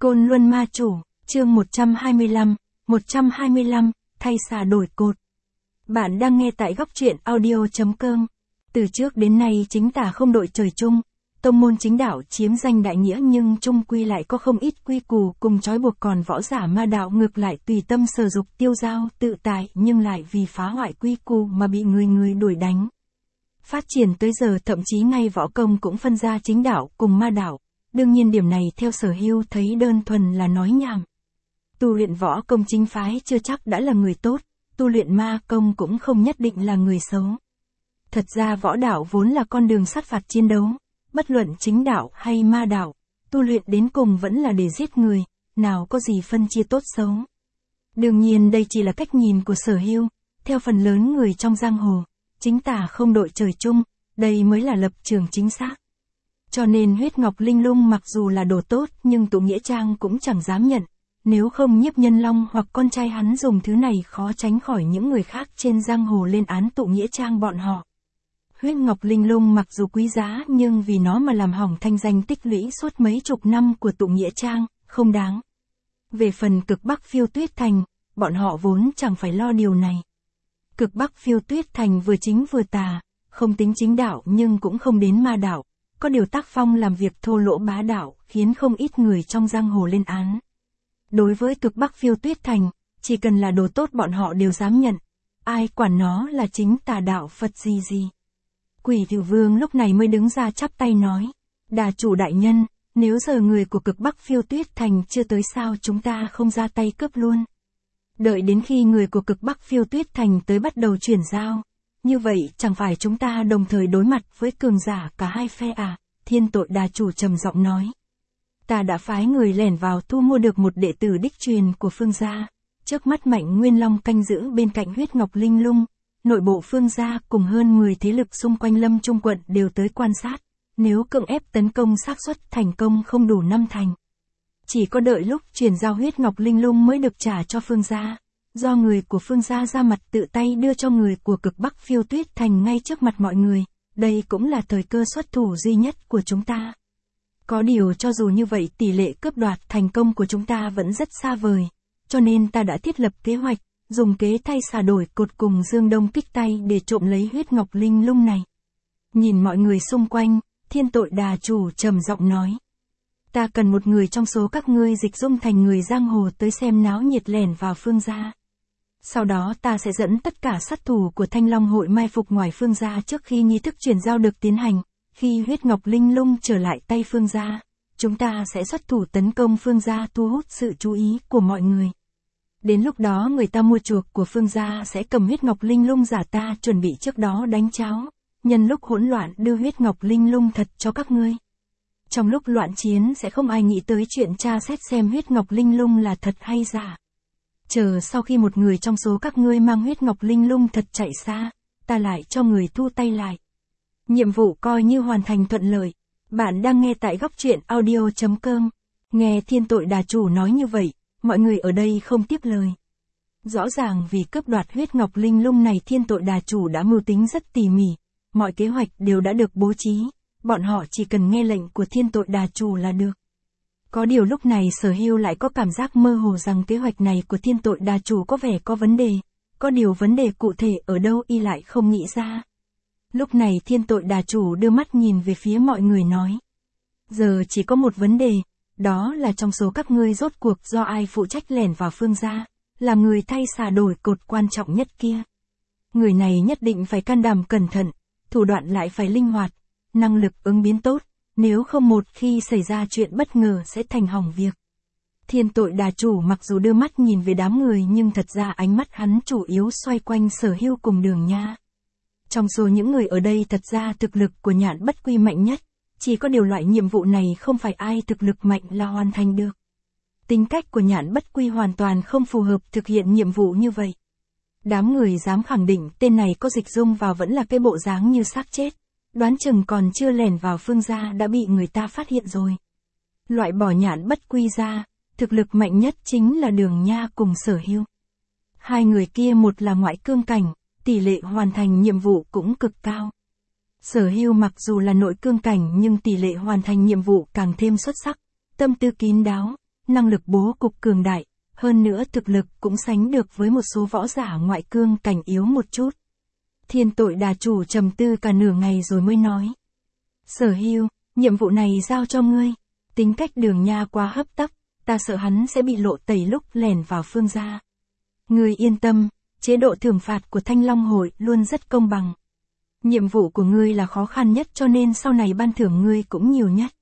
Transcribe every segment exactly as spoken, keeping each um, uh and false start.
Côn Luân Ma Chủ, chương một trăm hai mươi lăm, một trăm hai mươi lăm, thay xà đổi cột. Bạn đang nghe tại góc truyện audio chấm com. Từ trước đến nay chính tà không đội trời chung, tông môn chính đạo chiếm danh đại nghĩa nhưng chung quy lại có không ít quy củ cùng trói buộc, còn võ giả ma đạo ngược lại tùy tâm sở dục tiêu dao tự tại nhưng lại vì phá hoại quy củ mà bị người người đuổi đánh. Phát triển tới giờ thậm chí ngay võ công cũng phân ra chính đạo cùng ma đạo. Đương nhiên điểm này theo Sở Hưu thấy đơn thuần là nói nhảm. Tu luyện võ công chính phái chưa chắc đã là người tốt, tu luyện ma công cũng không nhất định là người xấu. Thật ra võ đạo vốn là con đường sát phạt chiến đấu, bất luận chính đạo hay ma đạo, tu luyện đến cùng vẫn là để giết người, nào có gì phân chia tốt xấu. Đương nhiên đây chỉ là cách nhìn của Sở Hưu, theo phần lớn người trong giang hồ, chính tà không đội trời chung, đây mới là lập trường chính xác. Cho nên huyết ngọc linh lung mặc dù là đồ tốt nhưng tụ nghĩa trang cũng chẳng dám nhận, nếu không Nhiếp Nhân Long hoặc con trai hắn dùng thứ này khó tránh khỏi những người khác trên giang hồ lên án tụ nghĩa trang bọn họ. Huyết ngọc linh lung mặc dù quý giá nhưng vì nó mà làm hỏng thanh danh tích lũy suốt mấy chục năm của tụ nghĩa trang, không đáng. Về phần cực Bắc Phiêu Tuyết Thành, bọn họ vốn chẳng phải lo điều này. Cực Bắc Phiêu Tuyết Thành vừa chính vừa tà, không tính chính đạo nhưng cũng không đến ma đạo. Có điều tác phong làm việc thô lỗ bá đạo, khiến không ít người trong giang hồ lên án. Đối với cực Bắc Phiêu Tuyết Thành, chỉ cần là đồ tốt bọn họ đều dám nhận. Ai quản nó là chính tà đạo Phật gì gì. Quỷ Thiểu Vương lúc này mới đứng ra chắp tay nói. Đà chủ đại nhân, nếu giờ người của cực Bắc Phiêu Tuyết Thành chưa tới sao chúng ta không ra tay cướp luôn. Đợi đến khi người của cực Bắc Phiêu Tuyết Thành tới bắt đầu chuyển giao. Như vậy chẳng phải chúng ta đồng thời đối mặt với cường giả cả hai phe à, Thiên Tội Đà chủ trầm giọng nói. Ta đã phái người lẻn vào thu mua được một đệ tử đích truyền của Phương gia, trước mắt Mạnh Nguyên Long canh giữ bên cạnh huyết ngọc linh lung, nội bộ Phương gia cùng hơn mười thế lực xung quanh Lâm Trung quận đều tới quan sát, nếu cưỡng ép tấn công xác suất thành công không đủ năm thành. Chỉ có đợi lúc chuyển giao huyết ngọc linh lung mới được trả cho Phương gia. Do người của Phương gia ra mặt tự tay đưa cho người của cực Bắc Phiêu Tuyết Thành ngay trước mặt mọi người, đây cũng là thời cơ xuất thủ duy nhất của chúng ta. Có điều cho dù như vậy tỷ lệ cướp đoạt thành công của chúng ta vẫn rất xa vời, cho nên ta đã thiết lập kế hoạch, dùng kế thay xà đổi cột cùng Dương Đông Kích tay để trộm lấy huyết ngọc linh lung này. Nhìn mọi người xung quanh, Thiên Tội Đà chủ trầm giọng nói. Ta cần một người trong số các ngươi dịch dung thành người giang hồ tới xem náo nhiệt lẻn vào Phương gia. Sau đó ta sẽ dẫn tất cả sát thủ của Thanh Long hội mai phục ngoài Phương gia trước khi nghi thức chuyển giao được tiến hành. Khi huyết ngọc linh lung trở lại tay Phương gia, chúng ta sẽ xuất thủ tấn công Phương gia thu hút sự chú ý của mọi người. Đến lúc đó người ta mua chuộc của Phương gia sẽ cầm huyết ngọc linh lung giả ta chuẩn bị trước đó đánh cháo, nhân lúc hỗn loạn đưa huyết ngọc linh lung thật cho các ngươi. Trong lúc loạn chiến sẽ không ai nghĩ tới chuyện tra xét xem huyết ngọc linh lung là thật hay giả. Chờ sau khi một người trong số các ngươi mang huyết ngọc linh lung thật chạy xa, ta lại cho người thu tay lại. Nhiệm vụ coi như hoàn thành thuận lợi. Bạn đang nghe tại góc truyện audio chấm com. Nghe Thiên Tội Đà chủ nói như vậy, mọi người ở đây không tiếp lời. Rõ ràng vì cướp đoạt huyết ngọc linh lung này Thiên Tội Đà chủ đã mưu tính rất tỉ mỉ, mọi kế hoạch đều đã được bố trí, bọn họ chỉ cần nghe lệnh của Thiên Tội Đà chủ là được. Có điều lúc này Sở Hưu lại có cảm giác mơ hồ rằng kế hoạch này của Thiên Tội Đà chủ có vẻ có vấn đề, có điều vấn đề cụ thể ở đâu y lại không nghĩ ra. Lúc này Thiên Tội Đà chủ đưa mắt nhìn về phía mọi người nói. Giờ chỉ có một vấn đề, đó là trong số các ngươi rốt cuộc do ai phụ trách lẻn vào Phương gia, làm người thay xà đổi cột quan trọng nhất kia. Người này nhất định phải can đảm cẩn thận, thủ đoạn lại phải linh hoạt, năng lực ứng biến tốt. Nếu không một khi xảy ra chuyện bất ngờ sẽ thành hỏng việc. Thiên Tội Đà chủ mặc dù đưa mắt nhìn về đám người nhưng thật ra ánh mắt hắn chủ yếu xoay quanh Sở Hưu cùng Đường Nha. Trong số những người ở đây thật ra thực lực của Nhạn Bất Quy mạnh nhất, chỉ có điều loại nhiệm vụ này không phải ai thực lực mạnh là hoàn thành được. Tính cách của Nhạn Bất Quy hoàn toàn không phù hợp thực hiện nhiệm vụ như vậy. Đám người dám khẳng định tên này có dịch dung vào vẫn là cái bộ dáng như xác chết. Đoán chừng còn chưa lẻn vào Phương gia đã bị người ta phát hiện rồi. Loại bỏ Nhạn Bất Quy ra, thực lực mạnh nhất chính là Đường Nha cùng Sở Hưu. Hai người kia một là ngoại cương cảnh, tỷ lệ hoàn thành nhiệm vụ cũng cực cao. Sở Hưu mặc dù là nội cương cảnh nhưng tỷ lệ hoàn thành nhiệm vụ càng thêm xuất sắc, tâm tư kín đáo, năng lực bố cục cường đại, hơn nữa thực lực cũng sánh được với một số võ giả ngoại cương cảnh yếu một chút. Thiên Tội Đà Chủ trầm tư cả nửa ngày rồi mới nói. Sở Hưu, nhiệm vụ này giao cho ngươi. Tính cách Đường Nha quá hấp tấp, ta sợ hắn sẽ bị lộ tẩy lúc lẻn vào Phương gia. Ngươi yên tâm, chế độ thưởng phạt của Thanh Long Hội luôn rất công bằng. Nhiệm vụ của ngươi là khó khăn nhất cho nên sau này ban thưởng ngươi cũng nhiều nhất.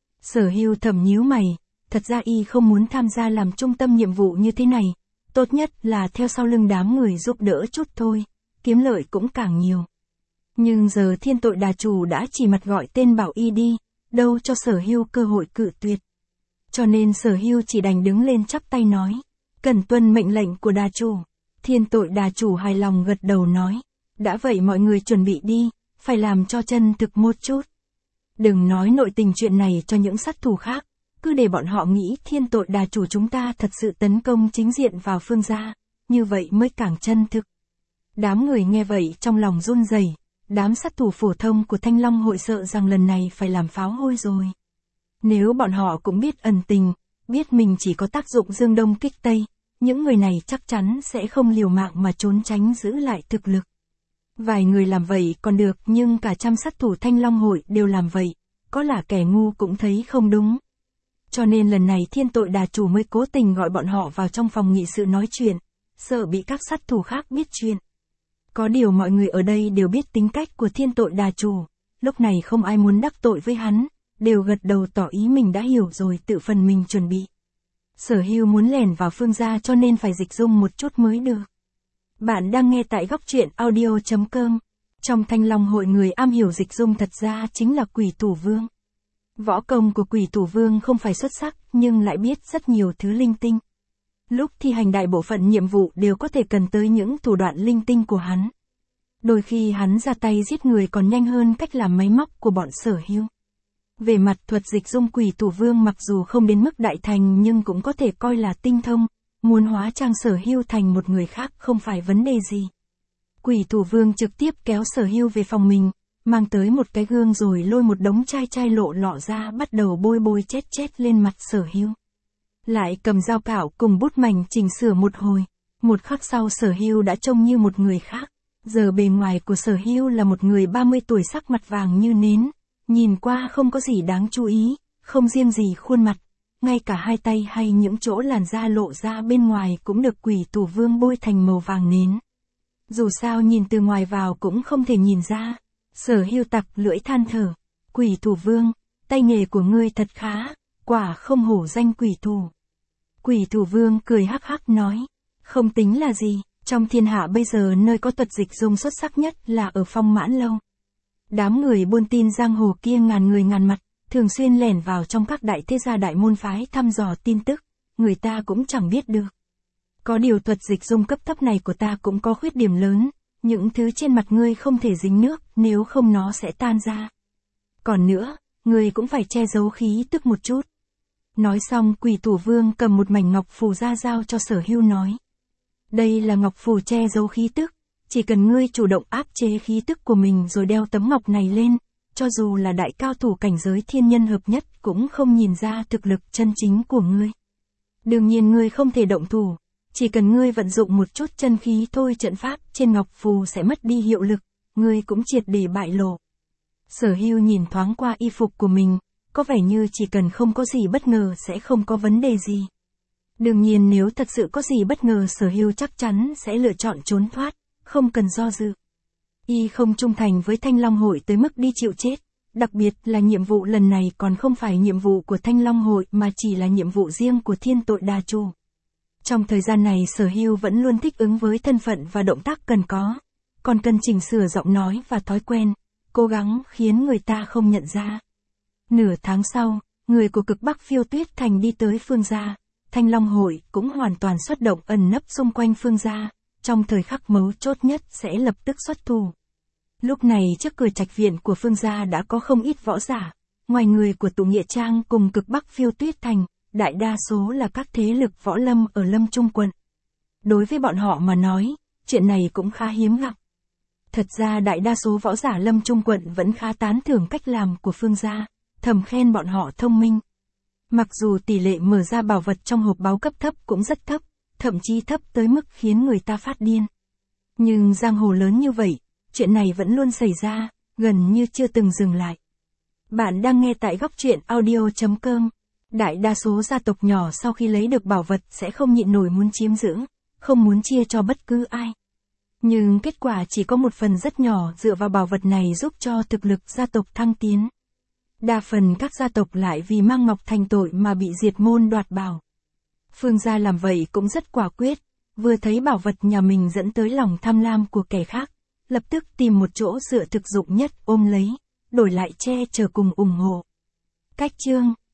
Sở Hưu thầm nhíu mày, thật ra y không muốn tham gia làm trung tâm nhiệm vụ như thế này, tốt nhất là theo sau lưng đám người giúp đỡ chút thôi, kiếm lợi cũng càng nhiều. Nhưng giờ Thiên Tội Đà Chủ đã chỉ mặt gọi tên bảo y đi, đâu cho Sở Hưu cơ hội cự tuyệt. Cho nên Sở Hưu chỉ đành đứng lên chắp tay nói, cần tuân mệnh lệnh của Đà Chủ. Thiên Tội Đà Chủ hài lòng gật đầu nói, đã vậy mọi người chuẩn bị đi, phải làm cho chân thực một chút. Đừng nói nội tình chuyện này cho những sát thủ khác, cứ để bọn họ nghĩ Thiên Tội Đà Chủ chúng ta thật sự tấn công chính diện vào Phương gia, như vậy mới càng chân thực. Đám người nghe vậy trong lòng run rẩy, đám sát thủ phổ thông của Thanh Long Hội sợ rằng lần này phải làm pháo hôi rồi. Nếu bọn họ cũng biết ẩn tình, biết mình chỉ có tác dụng dương đông kích tây, những người này chắc chắn sẽ không liều mạng mà trốn tránh giữ lại thực lực. Vài người làm vậy còn được nhưng cả trăm sát thủ Thanh Long Hội đều làm vậy, có là kẻ ngu cũng thấy không đúng. Cho nên lần này Thiên Tội Đà Chủ mới cố tình gọi bọn họ vào trong phòng nghị sự nói chuyện, sợ bị các sát thủ khác biết chuyện. Có điều mọi người ở đây đều biết tính cách của Thiên Tội Đà Chủ, lúc này không ai muốn đắc tội với hắn, đều gật đầu tỏ ý mình đã hiểu rồi tự phần mình chuẩn bị. Sở Hưu muốn lẻn vào Phương gia cho nên phải dịch dung một chút mới được. Bạn đang nghe tại góc truyện audio chấm com. Trong Thanh Long Hội người am hiểu dịch dung thật ra chính là Quỷ Thủ Vương. Võ công của Quỷ Thủ Vương không phải xuất sắc nhưng lại biết rất nhiều thứ linh tinh. Lúc thi hành đại bộ phận nhiệm vụ đều có thể cần tới những thủ đoạn linh tinh của hắn. Đôi khi hắn ra tay giết người còn nhanh hơn cách làm máy móc của bọn Sở Hưu. Về mặt thuật dịch dung Quỷ Thủ Vương mặc dù không đến mức đại thành nhưng cũng có thể coi là tinh thông, muốn hóa trang Sở Hưu thành một người khác không phải vấn đề gì. Quỷ Thủ Vương trực tiếp kéo Sở Hưu về phòng mình, mang tới một cái gương rồi lôi một đống chai chai lộ lọ ra bắt đầu bôi bôi chét chét lên mặt Sở Hưu. Lại cầm dao cạo cùng bút mảnh chỉnh sửa một hồi, một khắc sau Sở Hưu đã trông như một người khác. Giờ bề ngoài của Sở Hưu là một người ba mươi tuổi sắc mặt vàng như nến, nhìn qua không có gì đáng chú ý, không riêng gì khuôn mặt, ngay cả hai tay hay những chỗ làn da lộ ra bên ngoài cũng được Quỷ Thủ Vương bôi thành màu vàng nến. Dù sao nhìn từ ngoài vào cũng không thể nhìn ra. Sở Hưu tặc lưỡi than thở, Quỷ Thủ Vương, tay nghề của ngươi thật khá, quả không hổ danh quỷ thủ. Quỷ Thủ Vương cười hắc hắc nói, không tính là gì, trong thiên hạ bây giờ nơi có thuật dịch dung xuất sắc nhất là ở Phong Mãn Lâu. Đám người buôn tin giang hồ kia ngàn người ngàn mặt, thường xuyên lẻn vào trong các đại thế gia đại môn phái thăm dò tin tức, người ta cũng chẳng biết được. Có điều thuật dịch dung cấp thấp này của ta cũng có khuyết điểm lớn, những thứ trên mặt ngươi không thể dính nước, nếu không nó sẽ tan ra. Còn nữa, ngươi cũng phải che giấu khí tức một chút. Nói xong Quỷ Thủ Vương cầm một mảnh ngọc phù ra giao cho Sở Hưu nói. Đây là ngọc phù che giấu khí tức, chỉ cần ngươi chủ động áp chế khí tức của mình rồi đeo tấm ngọc này lên, cho dù là đại cao thủ cảnh giới thiên nhân hợp nhất cũng không nhìn ra thực lực chân chính của ngươi. Đương nhiên ngươi không thể động thủ, chỉ cần ngươi vận dụng một chút chân khí thôi trận pháp trên ngọc phù sẽ mất đi hiệu lực, ngươi cũng triệt để bại lộ. Sở Hưu nhìn thoáng qua y phục của mình, có vẻ như chỉ cần không có gì bất ngờ sẽ không có vấn đề gì. Đương nhiên nếu thật sự có gì bất ngờ Sở Hưu chắc chắn sẽ lựa chọn trốn thoát, không cần do dự. Y không trung thành với Thanh Long Hội tới mức đi chịu chết, đặc biệt là nhiệm vụ lần này còn không phải nhiệm vụ của Thanh Long Hội mà chỉ là nhiệm vụ riêng của Thiên Tội Đà Chủ. Trong thời gian này Sở Hưu vẫn luôn thích ứng với thân phận và động tác cần có, còn cần chỉnh sửa giọng nói và thói quen, cố gắng khiến người ta không nhận ra. Nửa tháng sau, người của Cực Bắc Phiêu Tuyết Thành đi tới Phương gia, Thanh Long Hội cũng hoàn toàn xuất động ẩn nấp xung quanh Phương gia, trong thời khắc mấu chốt nhất sẽ lập tức xuất thủ. Lúc này trước cửa trạch viện của Phương gia đã có không ít võ giả, ngoài người của Tụ Nghĩa Trang cùng Cực Bắc Phiêu Tuyết Thành, đại đa số là các thế lực võ lâm ở Lâm Trung quận. Đối với bọn họ mà nói, chuyện này cũng khá hiếm gặp. Thật ra đại đa số võ giả Lâm Trung quận vẫn khá tán thưởng cách làm của Phương gia, thầm khen bọn họ thông minh. Mặc dù tỷ lệ mở ra bảo vật trong hộp báu cấp thấp cũng rất thấp, thậm chí thấp tới mức khiến người ta phát điên. Nhưng giang hồ lớn như vậy, chuyện này vẫn luôn xảy ra, gần như chưa từng dừng lại. Bạn đang nghe tại góc truyện audio.com. Đại đa số gia tộc nhỏ sau khi lấy được bảo vật sẽ không nhịn nổi muốn chiếm giữ, không muốn chia cho bất cứ ai. Nhưng kết quả chỉ có một phần rất nhỏ dựa vào bảo vật này giúp cho thực lực gia tộc thăng tiến. Đa phần các gia tộc lại vì mang ngọc thành tội mà bị diệt môn đoạt bảo. Phương gia làm vậy cũng rất quả quyết, vừa thấy bảo vật nhà mình dẫn tới lòng tham lam của kẻ khác, lập tức tìm một chỗ dựa thực dụng nhất ôm lấy, đổi lại che chở cùng ủng hộ. Cách chương